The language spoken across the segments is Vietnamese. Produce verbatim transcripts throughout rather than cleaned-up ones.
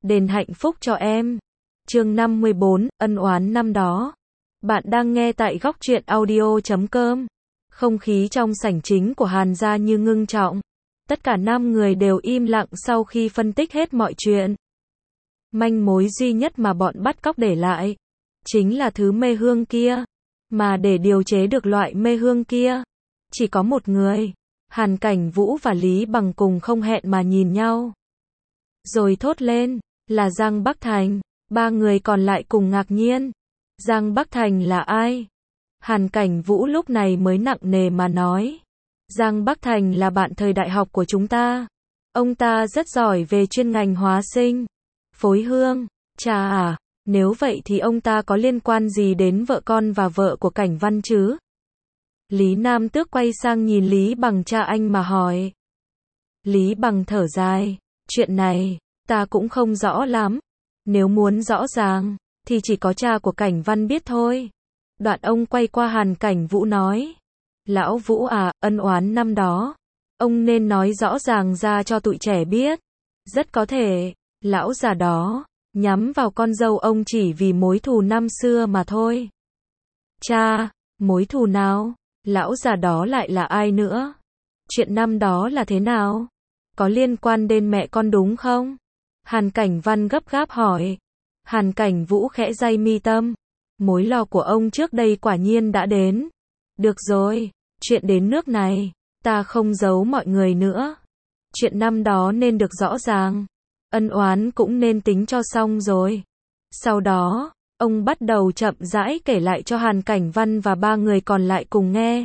đền hạnh phúc cho em. Chương năm mươi bốn, ân oán năm đó. Bạn đang nghe tại góc truyện audio chấm com. Không khí trong sảnh chính của Hàn gia như ngưng trọng. Tất cả năm người đều im lặng sau khi phân tích hết mọi chuyện. Manh mối duy nhất mà bọn bắt cóc để lại chính là thứ mê hương kia. Mà để điều chế được loại mê hương kia, chỉ có một người. Hàn Cảnh Vũ và Lý Bằng cùng không hẹn mà nhìn nhau. Rồi thốt lên, là Giang Bắc Thành. Ba người còn lại cùng ngạc nhiên. Giang Bắc Thành là ai? Hàn Cảnh Vũ lúc này mới nặng nề mà nói. Giang Bắc Thành là bạn thời đại học của chúng ta. Ông ta rất giỏi về chuyên ngành hóa sinh, phối hương. Chà à, nếu vậy thì ông ta có liên quan gì đến vợ con và vợ của Cảnh Văn chứ? Lý Nam Tước quay sang nhìn Lý Bằng cha anh mà hỏi. Lý Bằng thở dài, chuyện này, ta cũng không rõ lắm. Nếu muốn rõ ràng, thì chỉ có cha của Cảnh Văn biết thôi. Đoạn ông quay qua Hàn Cảnh Vũ nói. Lão Vũ à, ân oán năm đó, ông nên nói rõ ràng ra cho tụi trẻ biết. Rất có thể, lão già đó, nhắm vào con dâu ông chỉ vì mối thù năm xưa mà thôi. Cha, mối thù nào? Lão già đó lại là ai nữa? Chuyện năm đó là thế nào? Có liên quan đến mẹ con đúng không? Hàn Cảnh Văn gấp gáp hỏi. Hàn Cảnh Vũ khẽ day mi tâm. Mối lo của ông trước đây quả nhiên đã đến. Được rồi, chuyện đến nước này, ta không giấu mọi người nữa. Chuyện năm đó nên được rõ ràng. Ân oán cũng nên tính cho xong rồi. Sau đó, ông bắt đầu chậm rãi kể lại cho Hàn Cảnh Văn và ba người còn lại cùng nghe.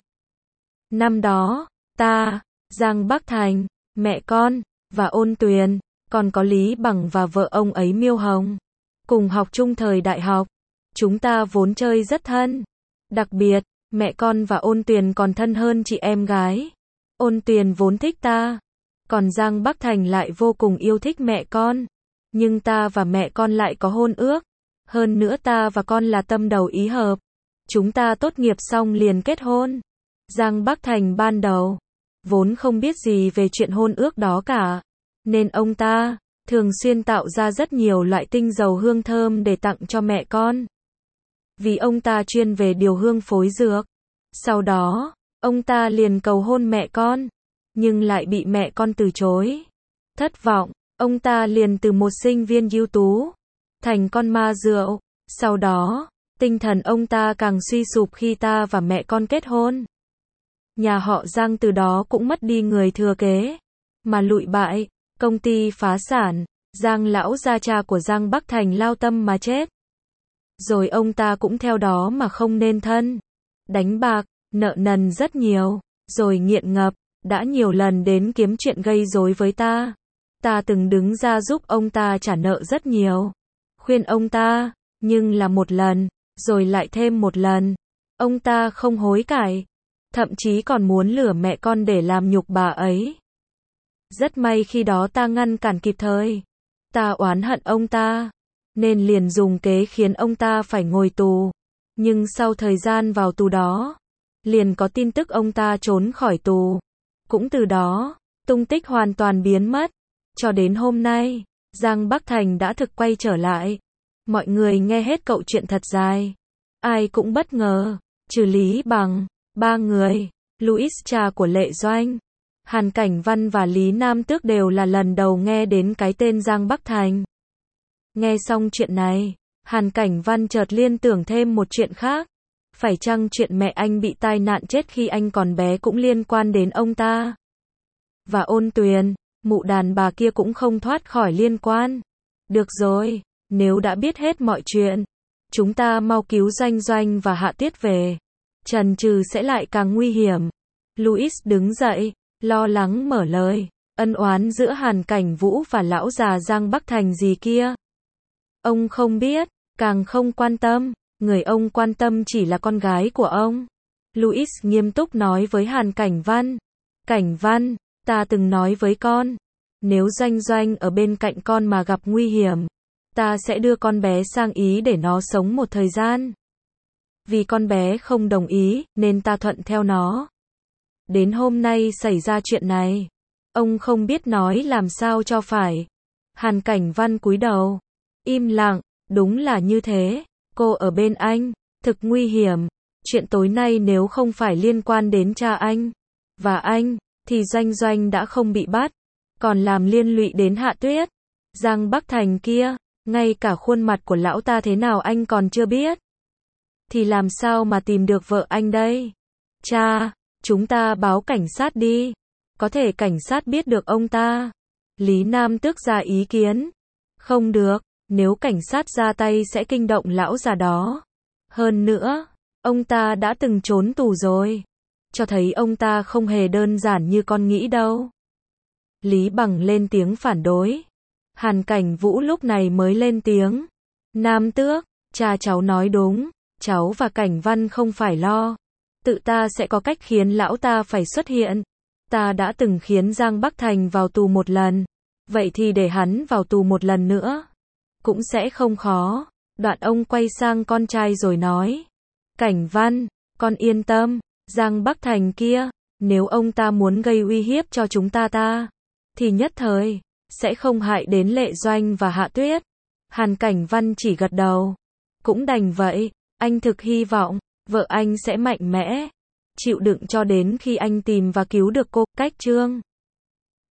Năm đó, ta, Giang Bắc Thành, mẹ con, và Ôn Tuyền, còn có Lý Bằng và vợ ông ấy Miêu Hồng, cùng học chung thời đại học. Chúng ta vốn chơi rất thân. Đặc biệt, mẹ con và Ôn Tuyền còn thân hơn chị em gái. Ôn Tuyền vốn thích ta, còn Giang Bắc Thành lại vô cùng yêu thích mẹ con. Nhưng ta và mẹ con lại có hôn ước. Hơn nữa ta và con là tâm đầu ý hợp. Chúng ta tốt nghiệp xong liền kết hôn. Giang Bắc Thành ban đầu vốn không biết gì về chuyện hôn ước đó cả, nên ông ta thường xuyên tạo ra rất nhiều loại tinh dầu hương thơm để tặng cho mẹ con. Vì ông ta chuyên về điều hương phối dược. Sau đó, ông ta liền cầu hôn mẹ con, nhưng lại bị mẹ con từ chối. Thất vọng, ông ta liền từ một sinh viên ưu tú thành con ma rượu. Sau đó, tinh thần ông ta càng suy sụp khi ta và mẹ con kết hôn. Nhà họ Giang từ đó cũng mất đi người thừa kế, mà lụi bại, công ty phá sản. Giang lão gia cha của Giang Bắc Thành lao tâm mà chết. Rồi ông ta cũng theo đó mà không nên thân. Đánh bạc, nợ nần rất nhiều, rồi nghiện ngập, đã nhiều lần đến kiếm chuyện gây rối với ta. Ta từng đứng ra giúp ông ta trả nợ rất nhiều, khuyên ông ta, nhưng là một lần, rồi lại thêm một lần. Ông ta không hối cải, thậm chí còn muốn lừa mẹ con để làm nhục bà ấy. Rất may khi đó ta ngăn cản kịp thời. Ta oán hận ông ta, nên liền dùng kế khiến ông ta phải ngồi tù. Nhưng sau thời gian vào tù đó, liền có tin tức ông ta trốn khỏi tù. Cũng từ đó, tung tích hoàn toàn biến mất. Cho đến hôm nay, Giang Bắc Thành đã thực quay trở lại. Mọi người nghe hết cậu chuyện thật dài. Ai cũng bất ngờ, trừ Lý Bằng, ba người, Louis cha của Lệ Doanh, Hàn Cảnh Văn và Lý Nam Tước đều là lần đầu nghe đến cái tên Giang Bắc Thành. Nghe xong chuyện này, Hàn Cảnh Văn chợt liên tưởng thêm một chuyện khác. Phải chăng chuyện mẹ anh bị tai nạn chết khi anh còn bé cũng liên quan đến ông ta? Và Ôn Tuyền, mụ đàn bà kia cũng không thoát khỏi liên quan. Được rồi, nếu đã biết hết mọi chuyện, chúng ta mau cứu Doanh Doanh và Hạ Tiết về. Chần chừ sẽ lại càng nguy hiểm. Louis đứng dậy, lo lắng mở lời. Ân oán giữa Hàn Cảnh Vũ và lão già Giang Bắc Thành gì kia? Ông không biết, càng không quan tâm. Người ông quan tâm chỉ là con gái của ông. Louis nghiêm túc nói với Hàn Cảnh Văn. Cảnh Văn, ta từng nói với con, nếu Doanh Doanh ở bên cạnh con mà gặp nguy hiểm, ta sẽ đưa con bé sang Ý để nó sống một thời gian. Vì con bé không đồng ý, nên ta thuận theo nó. Đến hôm nay xảy ra chuyện này, ông không biết nói làm sao cho phải. Hàn Cảnh Văn cúi đầu, im lặng, đúng là như thế, cô ở bên anh, thực nguy hiểm, chuyện tối nay nếu không phải liên quan đến cha anh, và anh, thì Doanh Doanh đã không bị bắt, còn làm liên lụy đến Hạ Tuyết. Giang Bắc Thành kia, ngay cả khuôn mặt của lão ta thế nào anh còn chưa biết. Thì làm sao mà tìm được vợ anh đây? Cha, chúng ta báo cảnh sát đi. Có thể cảnh sát biết được ông ta. Lý Nam Tước ra ý kiến. Không được, nếu cảnh sát ra tay sẽ kinh động lão già đó. Hơn nữa, ông ta đã từng trốn tù rồi. Cho thấy ông ta không hề đơn giản như con nghĩ đâu. Lý Bằng lên tiếng phản đối. Hàn Cảnh Vũ lúc này mới lên tiếng. Nam Tước, cha cháu nói đúng, cháu và Cảnh Văn không phải lo. Tự ta sẽ có cách khiến lão ta phải xuất hiện. Ta đã từng khiến Giang Bắc Thành vào tù một lần. Vậy thì để hắn vào tù một lần nữa. Cũng sẽ không khó. Đoạn ông quay sang con trai rồi nói. Cảnh Văn, con yên tâm. Giang Bắc Thành kia, nếu ông ta muốn gây uy hiếp cho chúng ta ta, thì nhất thời, sẽ không hại đến Lệ Doanh và Hạ Tuyết. Hàn Cảnh Văn chỉ gật đầu. Cũng đành vậy, anh thực hy vọng, vợ anh sẽ mạnh mẽ, chịu đựng cho đến khi anh tìm và cứu được cô. Cách chương